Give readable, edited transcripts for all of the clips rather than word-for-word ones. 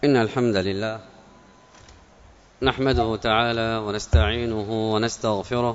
إن الحمد لله نحمده تعالى ونستعينه ونستغفره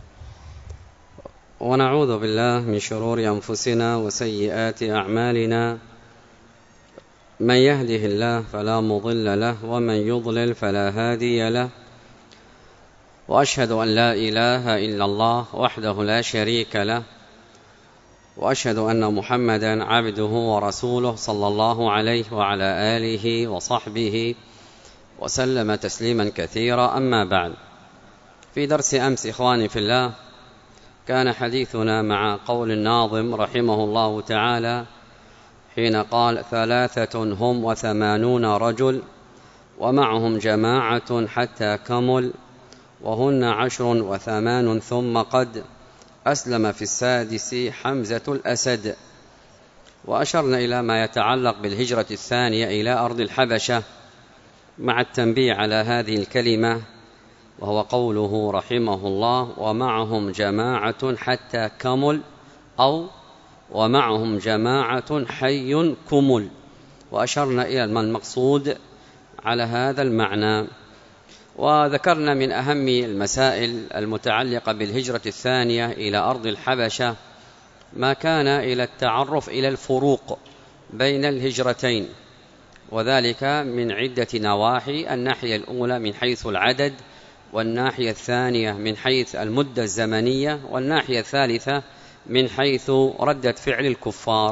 ونعوذ بالله من شرور أنفسنا وسيئات أعمالنا. من يهده الله فلا مضل له ومن يضلل فلا هادي له، وأشهد أن لا إله إلا الله وحده لا شريك له، وأشهد أن محمدا عبده ورسوله صلى الله عليه وعلى آله وصحبه وسلم تسليما كثيرا. أما بعد، في درس أمس إخواني في الله كان حديثنا مع قول الناظم رحمه الله تعالى حين قال: 3 هم و80 رجل ومعهم جماعة حتى كمل، وهن 10 و8 ثم قد أسلم في السادس حمزة الأسد. وأشرنا إلى ما يتعلق بالهجرة الثانية إلى أرض الحبشة، مع التنبيه على هذه الكلمة، وهو قوله رحمه الله: ومعهم جماعة حتى كمل، أو ومعهم جماعة حي كمل. وأشرنا إلى المقصود على هذا المعنى. وذكرنا من أهم المسائل المتعلقة بالهجرة الثانية إلى أرض الحبشة ما كان إلى التعرف إلى الفروق بين الهجرتين، وذلك من عدة نواحي: الناحية الأولى من حيث العدد، والناحية الثانية من حيث المدة الزمنية، والناحية الثالثة من حيث ردة فعل الكفار.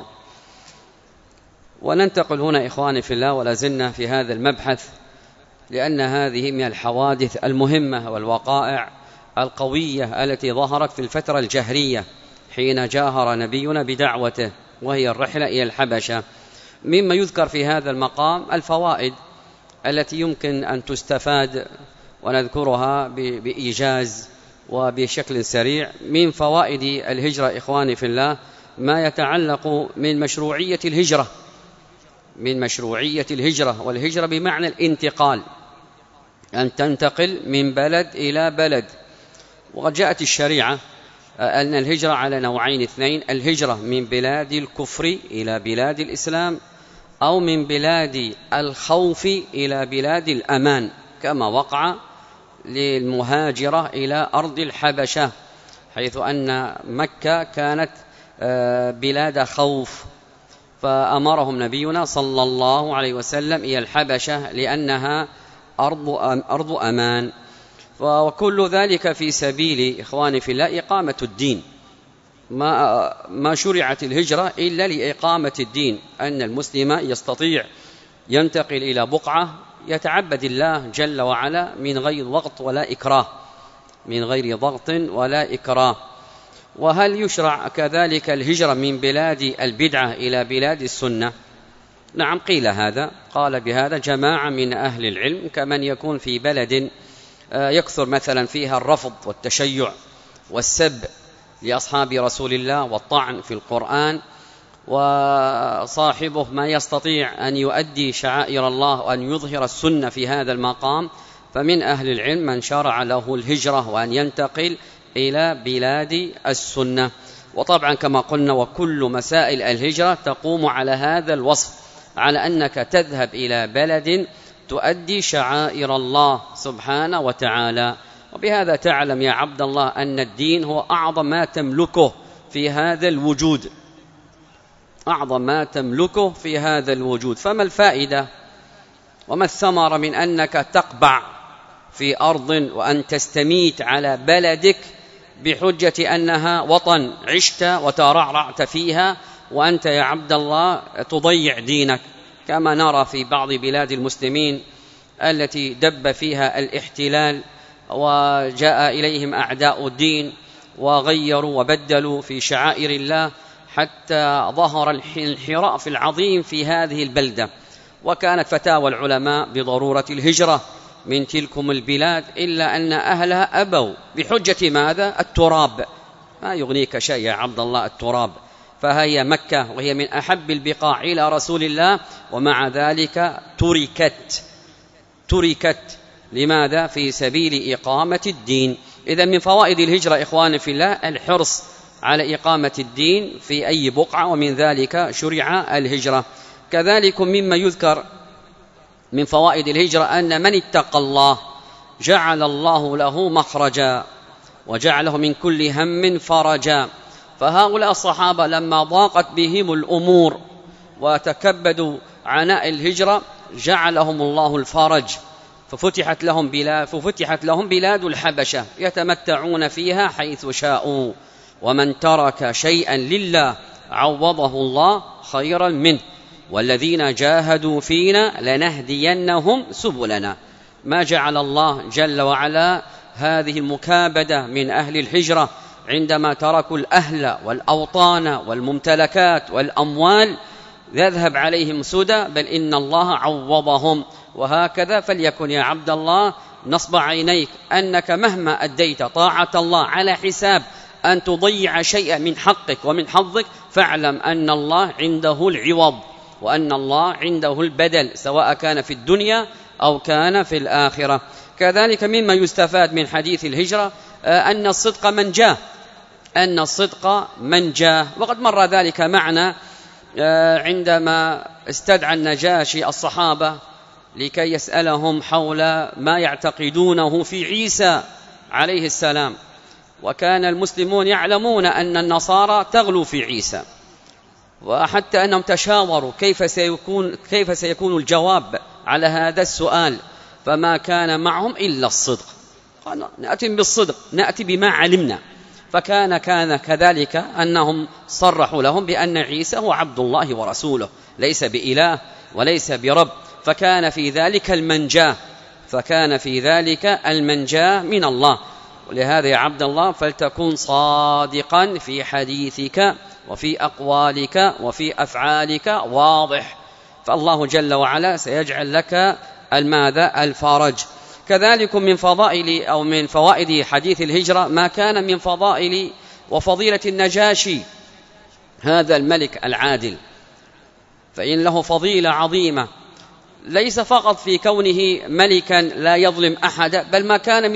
وننتقل هنا إخواني في الله ولا زلنا في هذا المبحث، لأن هذه من الحوادث المهمة والوقائع القوية التي ظهرت في الفترة الجهرية حين جاهر نبينا بدعوته، وهي الرحلة إلى الحبشة. مما يذكر في هذا المقام الفوائد التي يمكن أن تستفاد، ونذكرها بإيجاز وبشكل سريع. من فوائد الهجرة إخواني في الله ما يتعلق من مشروعية الهجرة، والهجرة بمعنى الانتقال، أن تنتقل من بلد إلى بلد. وقد جاءت الشريعة أن الهجرة على نوعين اثنين: الهجرة من بلاد الكفر إلى بلاد الإسلام، أو من بلاد الخوف إلى بلاد الأمان، كما وقع للمهاجرة إلى أرض الحبشة، حيث أن مكة كانت بلاد خوف، فأمرهم نبينا صلى الله عليه وسلم إلى الحبشة لأنها أرض أمان. وكل ذلك في سبيل إخواني في الله إقامة الدين. ما شرعت الهجرة إلا لإقامة الدين، أن المسلم يستطيع ينتقل إلى بقعة يتعبد الله جل وعلا من غير ضغط ولا إكراه. وهل يشرع كذلك الهجرة من بلاد البدعة إلى بلاد السنة؟ نعم، قيل هذا. قال بهذا جماعة من أهل العلم، كمن يكون في بلد يكثر مثلا فيها الرفض والتشيع والسب لأصحاب رسول الله والطعن في القرآن، وصاحبه ما يستطيع أن يؤدي شعائر الله وأن يظهر السنة في هذا المقام، فمن أهل العلم من شرع له الهجرة وأن ينتقل إلى بلاد السنة. وطبعا كما قلنا، وكل مسائل الهجرة تقوم على هذا الوصف، على أنك تذهب إلى بلد تؤدي شعائر الله سبحانه وتعالى. وبهذا تعلم يا عبد الله أن الدين هو أعظم ما تملكه في هذا الوجود. فما الفائدة وما الثمرة من أنك تقبع في أرض وأن تستميت على بلدك بحجة أنها وطن عشت وترعرعت فيها، وأنت يا عبد الله تضيع دينك، كما نرى في بعض بلاد المسلمين التي دب فيها الاحتلال وجاء إليهم أعداء الدين وغيروا وبدلوا في شعائر الله، حتى ظهر الانحراف العظيم في هذه البلدة. وكانت فتاوى العلماء بضرورة الهجرة من تلكم البلاد، إلا أن أهلها أبوا بحجة ماذا؟ التراب. ما يغنيك شيء يا عبد الله التراب، فهي مكة وهي من أحب البقاع إلى رسول الله، ومع ذلك تركت لماذا؟ في سبيل إقامة الدين. إذن من فوائد الهجرة إخواني في الله الحرص على إقامة الدين في أي بقعة، ومن ذلك شرع الهجرة. كذلك مما يذكر من فوائد الهجرة أن من اتقى الله جعل الله له مخرجا وجعله من كل هم فرجا. فهؤلاء الصحابة لما ضاقت بهم الأمور وتكبدوا عناء الهجرة جعلهم الله الفرج، ففتحت لهم بلاد الحبشة يتمتعون فيها حيث شاءوا. ومن ترك شيئا لله عوضه الله خيرا منه، والذين جاهدوا فينا لنهدينهم سبلنا. ما جعل الله جل وعلا هذه المكابدة من أهل الهجرة عندما تركوا الأهل والأوطان والممتلكات والأموال يذهب عليهم سدى، بل إن الله عوضهم. وهكذا فليكن يا عبد الله نصب عينيك أنك مهما أديت طاعة الله على حساب أن تضيع شيئا من حقك ومن حظك، فاعلم أن الله عنده العوض وأن الله عنده البدل، سواء كان في الدنيا أو كان في الآخرة. كذلك مما يستفاد من حديث الهجرة أن الصدق منجاه، وقد مر ذلك معنا عندما استدعى النجاشي الصحابة لكي يسألهم حول ما يعتقدونه في عيسى عليه السلام، وكان المسلمون يعلمون أن النصارى تغلو في عيسى، وحتى أنهم تشاوروا كيف سيكون الجواب على هذا السؤال، فما كان معهم إلا الصدق. قالوا نأتي بالصدق، نأتي بما علمنا. فكان كذلك أنهم صرحوا لهم بأن عيسى هو عبد الله ورسوله، ليس بإله وليس برب، فكان في ذلك المنجاة من الله. ولهذا يا عبد الله فلتكن صادقا في حديثك وفي أقوالك وفي أفعالك واضح، فالله جل وعلا سيجعل لك الفرج. كذلك من فوائد حديث الهجرة ما كان من فضائل وفضيلة النجاشي هذا الملك العادل، فإن له فضيلة عظيمة، ليس فقط في كونه ملكا لا يظلم أحد، بل ما كان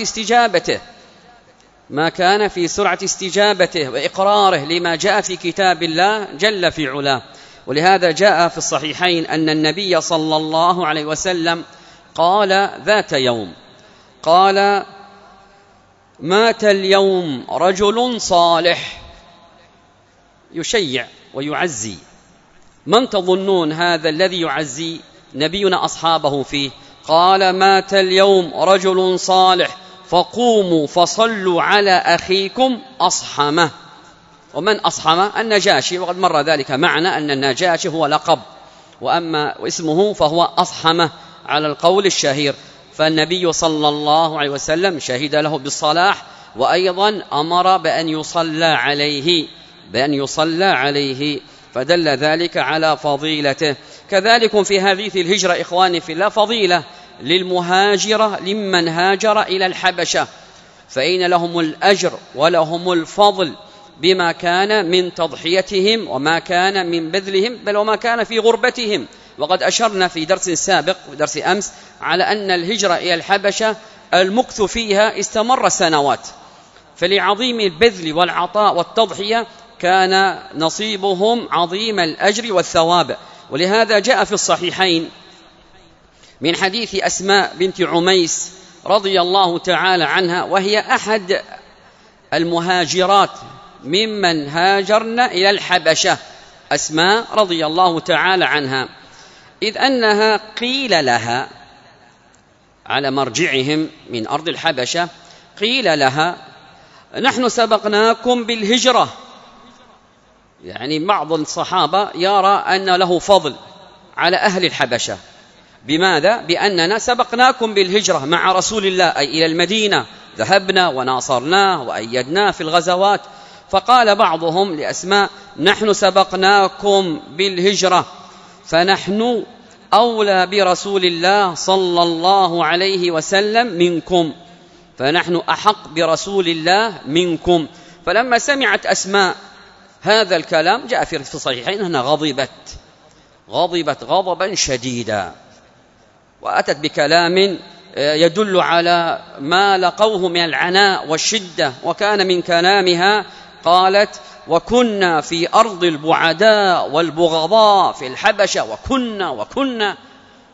في سرعة استجابته وإقراره لما جاء في كتاب الله جل في علاه. ولهذا جاء في الصحيحين أن النبي صلى الله عليه وسلم قال ذات يوم، قال: مات اليوم رجل صالح، يشيع ويعزي. من تظنون هذا الذي يعزي نبينا أصحابه فيه؟ قال: مات اليوم رجل صالح فقوموا فصلوا على أخيكم أصحمه. ومن أصحمه؟ النجاشي، وقد مر ذلك معنا أن النجاشي هو لقب، وأما اسمه فهو أصحمه على القول الشهير. فالنبي صلى الله عليه وسلم شهد له بالصلاح، وأيضا أمر بأن يصلى عليه، فدل ذلك على فضيلته. كذلك في هذه الهجرة إخواني في الله فضيلة للمهاجرة لمن هاجر إلى الحبشة، فإن لهم الأجر ولهم الفضل بما كان من تضحيتهم وما كان من بذلهم، بل وما كان في غربتهم. وقد أشرنا في درس سابق ودرس أمس على أن الهجرة إلى الحبشة المكث فيها استمر سنوات، فلعظيم البذل والعطاء والتضحية كان نصيبهم عظيم الأجر والثواب. ولهذا جاء في الصحيحين من حديث أسماء بنت عميس رضي الله تعالى عنها، وهي أحد المهاجرات ممن هاجرن إلى الحبشة، أسماء رضي الله تعالى عنها، إذ أنها قيل لها على مرجعهم من أرض الحبشة، قيل لها: نحن سبقناكم بالهجرة. يعني بعض الصحابة يرى أن له فضل على أهل الحبشة. بماذا؟ بأننا سبقناكم بالهجرة مع رسول الله، أي إلى المدينة، ذهبنا وناصرناه وأيدناه في الغزوات. فقال بعضهم لأسماء: نحن سبقناكم بالهجرة، فنحن أولى برسول الله صلى الله عليه وسلم منكم، فنحن أحق برسول الله منكم. فلما سمعت أسماء هذا الكلام جاء في الصحيحين أنها غضبت غضبا شديدا، وأتت بكلام يدل على ما لقوه من العناء والشدة. وكان من كلامها قالت: وكنا في أرض البعداء والبغضاء في الحبشة، وكنا.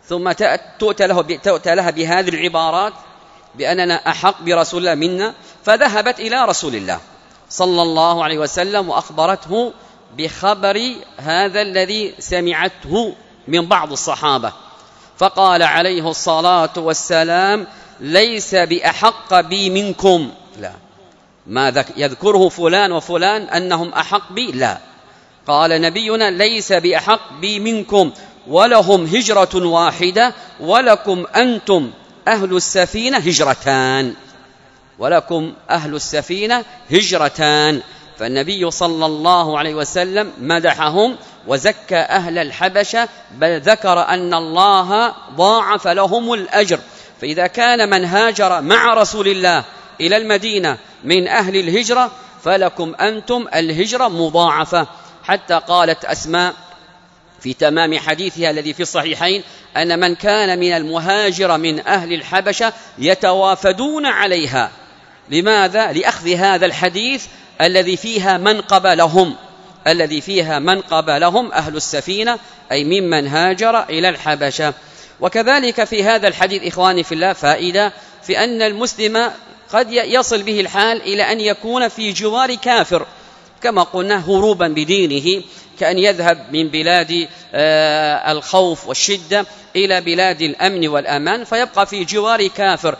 ثم تؤتى لها بهذه العبارات بأننا أحق برسول الله منا، فذهبت إلى رسول الله صلى الله عليه وسلم وأخبرته بخبر هذا الذي سمعته من بعض الصحابة، فقال عليه الصلاة والسلام: ليس بأحق بي منكم. لا، ما يذكره فلان وفلان أنهم أحق بي، لا، قال نبينا: ليس بأحق بي منكم، ولهم هجرة واحدة، ولكم أنتم أهل السفينة هجرتان، ولكم أهل السفينة هجرتان. فالنبي صلى الله عليه وسلم مدحهم وزكى أهل الحبشة، بل ذكر أن الله ضاعف لهم الأجر. فإذا كان من هاجر مع رسول الله إلى المدينة من أهل الهجرة، فلكم أنتم الهجرة مضاعفة. حتى قالت أسماء في تمام حديثها الذي في الصحيحين أن من كان من المهاجر من أهل الحبشة يتوافدون عليها. لماذا؟ لأخذ هذا الحديث الذي فيها من قبلهم أهل السفينة، أي ممن هاجر إلى الحبشة. وكذلك في هذا الحديث إخواني في الله فائدة في أن المسلم قد يصل به الحال إلى أن يكون في جوار كافر، كما قلنا هروبا بدينه، كأن يذهب من بلاد الخوف والشدة إلى بلاد الأمن والأمان فيبقى في جوار كافر.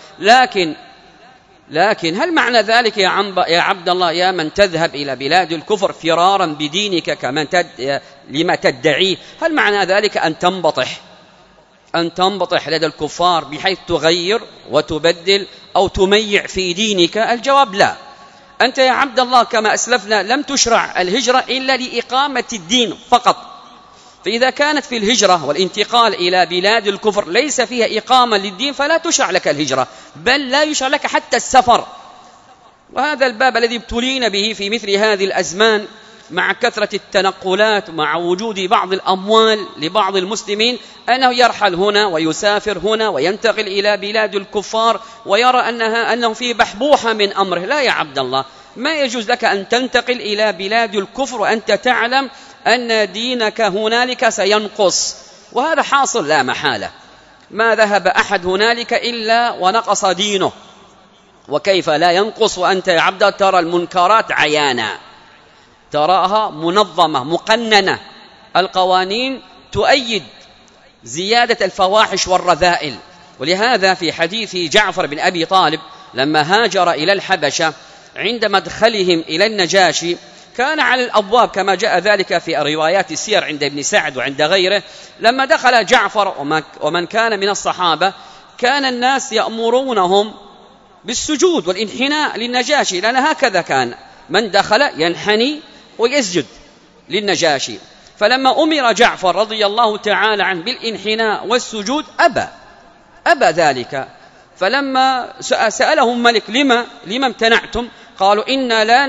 لكن هل معنى ذلك يا عبد الله يا من تذهب إلى بلاد الكفر فرارا بدينك لما تدعيه، هل معنى ذلك أن تنبطح لدى الكفار بحيث تغير وتبدل أو تميع في دينك؟ الجواب لا. أنت يا عبد الله كما أسلفنا لم تشرع الهجرة إلا لإقامة الدين فقط، فإذا كانت في الهجرة والانتقال إلى بلاد الكفر ليس فيها إقامة للدين فلا تشرع لك الهجرة، بل لا يشرع لك حتى السفر. وهذا الباب الذي ابتلينا به في مثل هذه الأزمان مع كثرة التنقلات، مع وجود بعض الأموال لبعض المسلمين، أنه يرحل هنا ويسافر هنا وينتقل إلى بلاد الكفار ويرى أنه في بحبوحة من أمره. لا يا عبد الله، ما يجوز لك أن تنتقل إلى بلاد الكفر وأنت تعلم أن دينك هنالك سينقص، وهذا حاصل لا محالة. ما ذهب أحد هنالك إلا ونقص دينه، وكيف لا ينقص وأنت يا عبد ترى المنكرات عيانا، تراها منظمة مقننة، القوانين تؤيد زيادة الفواحش والرذائل. ولهذا في حديث جعفر بن أبي طالب لما هاجر إلى الحبشة عند مدخلهم إلى النجاشي كان على الأبواب كما جاء ذلك في روايات السير عند ابن سعد وعند غيره، لما دخل جعفر ومن كان من الصحابة كان الناس يأمرونهم بالسجود والانحناء للنجاشي، لأن هكذا كان من دخل ينحني ويسجد للنجاشي. فلما أمر جعفر رضي الله تعالى عنه بالانحناء والسجود أبى ذلك. فلما سألهم ملك لما امتنعتم؟ قالوا إنا لا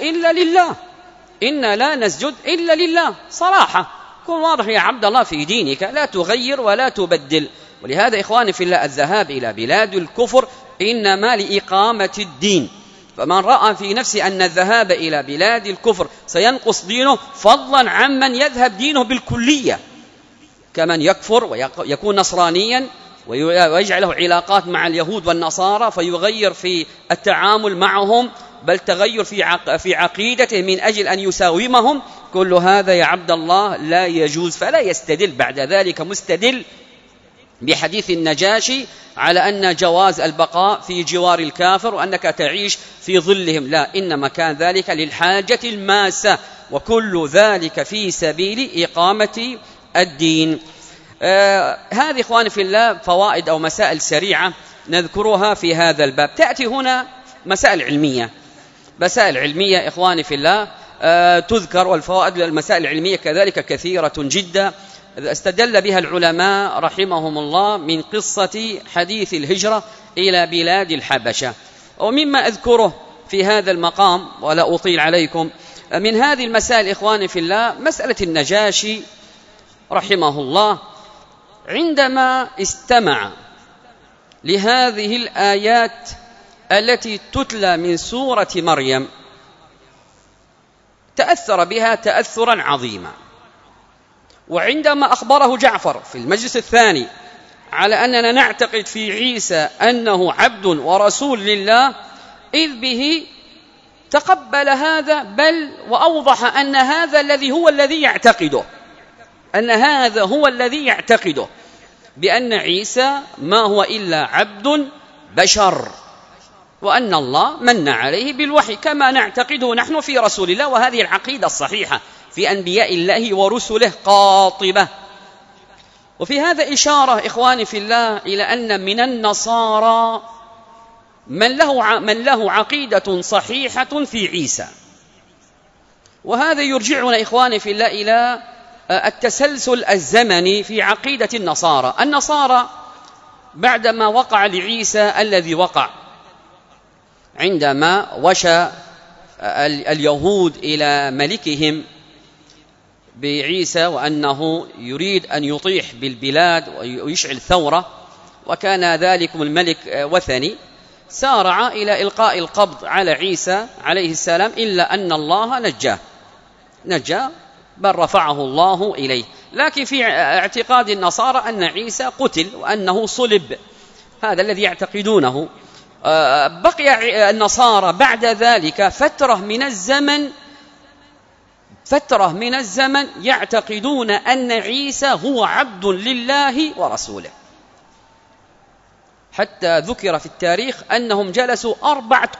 نسجد إلا لله. صراحة، كن واضح يا عبد الله في دينك، لا تغير ولا تبدل. ولهذا إخواني في الله الذهاب إلى بلاد الكفر إنما لإقامة الدين، فمن رأى في نفسه أن الذهاب إلى بلاد الكفر سينقص دينه فضلا عمن يذهب دينه بالكلية، كمن يكفر ويكون نصرانيا ويجعله علاقات مع اليهود والنصارى فيغير في التعامل معهم، بل تغير في عقيدته من أجل أن يساومهم. كل هذا يا عبد الله لا يجوز. فلا يستدل بعد ذلك مستدل بحديث النجاشي على أن جواز البقاء في جوار الكافر وأنك تعيش في ظلهم، لا، إنما كان ذلك للحاجة الماسة، وكل ذلك في سبيل إقامة الدين. هذه إخواني في الله فوائد أو مسائل سريعة نذكرها في هذا الباب. تأتي هنا مسائل علمية إخواني في الله تذكر، والفوائد للمسائل العلمية كذلك كثيرة جدا استدل بها العلماء رحمهم الله من قصة حديث الهجرة إلى بلاد الحبشة. ومما أذكره في هذا المقام ولا أطيل عليكم من هذه المسائل إخواني في الله مسألة النجاشي رحمه الله عندما استمع لهذه الآيات التي تتلى من سورة مريم تأثر بها تأثرا عظيما. وعندما أخبره جعفر في المجلس الثاني على أننا نعتقد في عيسى أنه عبد ورسول لله، إذ به تقبل هذا، بل وأوضح أن هذا هو الذي يعتقده، أن هذا هو الذي يعتقده بأن عيسى ما هو إلا عبد بشر، وأن الله من عليه بالوحي كما نعتقده نحن في رسول الله. وهذه العقيدة الصحيحة في أنبياء الله ورسله قاطبة. وفي هذا إشارة إخواني في الله إلى أن من النصارى من له عقيدة صحيحة في عيسى، وهذا يرجعنا إخواني في الله إلى التسلسل الزمني في عقيدة النصارى. النصارى بعدما وقع لعيسى الذي وقع عندما وشى اليهود إلى ملكهم بعيسى وأنه يريد أن يطيح بالبلاد ويشعل ثورة، وكان ذلكم الملك وثني، سارع إلى إلقاء القبض على عيسى عليه السلام، إلا أن الله نجاه بل رفعه الله إليه. لكن في اعتقاد النصارى أن عيسى قتل وأنه صلب، هذا الذي يعتقدونه. بقي النصارى بعد ذلك فترة من الزمن يعتقدون أن عيسى هو عبد لله ورسوله، حتى ذكر في التاريخ أنهم جلسوا 4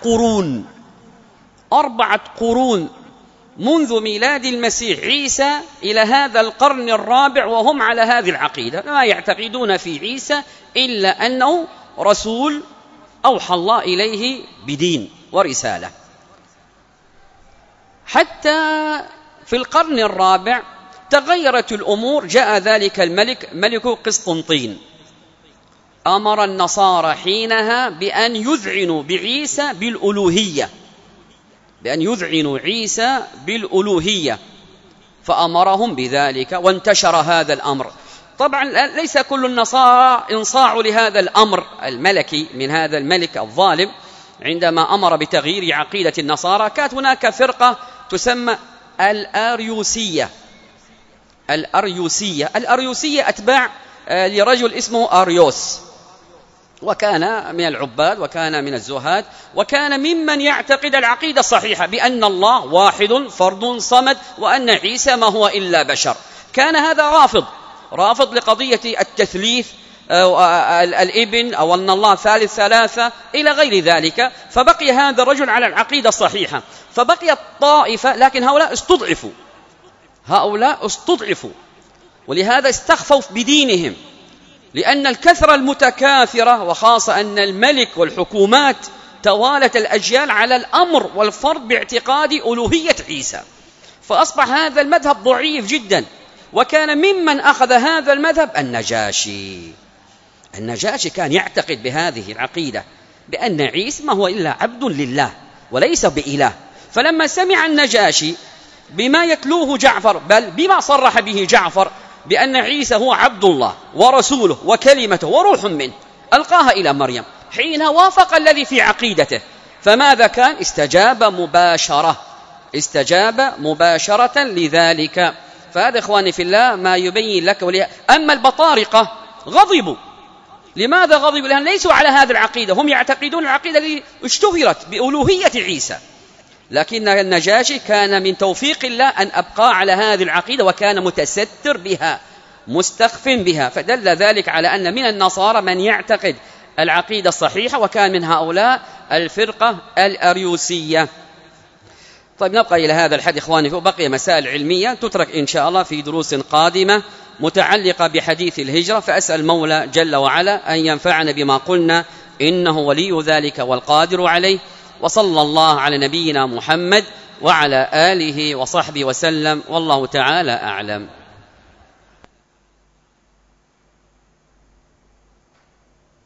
قرون منذ ميلاد المسيح عيسى إلى هذا القرن الرابع وهم على هذه العقيدة، لا يعتقدون في عيسى إلا أنه رسول أوحى الله إليه بدين ورسالة. حتى في القرن الرابع تغيرت الأمور، جاء ذلك ملك قسطنطين، أمر النصارى حينها بأن يذعنوا بعيسى بالألوهية، فأمرهم بذلك وانتشر هذا الأمر. طبعا ليس كل النصارى انصاعوا لهذا الأمر الملكي من هذا الملك الظالم. عندما أمر بتغيير عقيدة النصارى كانت هناك فرقة تسمى الأريوسية أتباع لرجل اسمه أريوس، وكان من العباد وكان من الزهاد، وكان ممن يعتقد العقيدة الصحيحة بأن الله واحد فرد صمد، وأن عيسى ما هو إلا بشر. كان هذا رافض لقضية التثليث الابن أو أن الله ثالث ثلاثة إلى غير ذلك. فبقي هذا الرجل على العقيدة الصحيحة، فبقيت طائفة، لكن هؤلاء استضعفوا ولهذا استخفوا بدينهم، لأن الكثرة المتكاثرة، وخاصة أن الملك والحكومات توالت الأجيال على الأمر والفرض باعتقاد ألوهية عيسى، فأصبح هذا المذهب ضعيف جدا. وكان ممن أخذ هذا المذهب النجاشي كان يعتقد بهذه العقيدة بأن عيسى ما هو إلا عبد لله وليس بإله. فلما سمع النجاشي بما يتلوه جعفر، بل بما صرح به جعفر بأن عيسى هو عبد الله ورسوله وكلمته وروح منه ألقاها إلى مريم، حين وافق الذي في عقيدته، فماذا كان؟ استجاب مباشرة لذلك. فهذا إخواني في الله ما يبين لك أما البطارقة غضبوا. لماذا غضبوا؟ لأن ليسوا على هذه العقيدة، هم يعتقدون العقيدة التي اشتهرت بألوهية عيسى، لكن النجاشي كان من توفيق الله أن أبقى على هذه العقيدة، وكان متستر بها مستخف بها. فدل ذلك على أن من النصارى من يعتقد العقيدة الصحيحة، وكان من هؤلاء الفرقة الأريوسية. طيب نبقى إلى هذا الحد إخواني، وبقي مسائل علمية تترك إن شاء الله في دروس قادمة متعلقة بحديث الهجرة. فأسأل المولى جل وعلا أن ينفعنا بما قلنا، إنه ولي ذلك والقادر عليه. وصلى الله على نبينا محمد وعلى آله وصحبه وسلم، والله تعالى أعلم.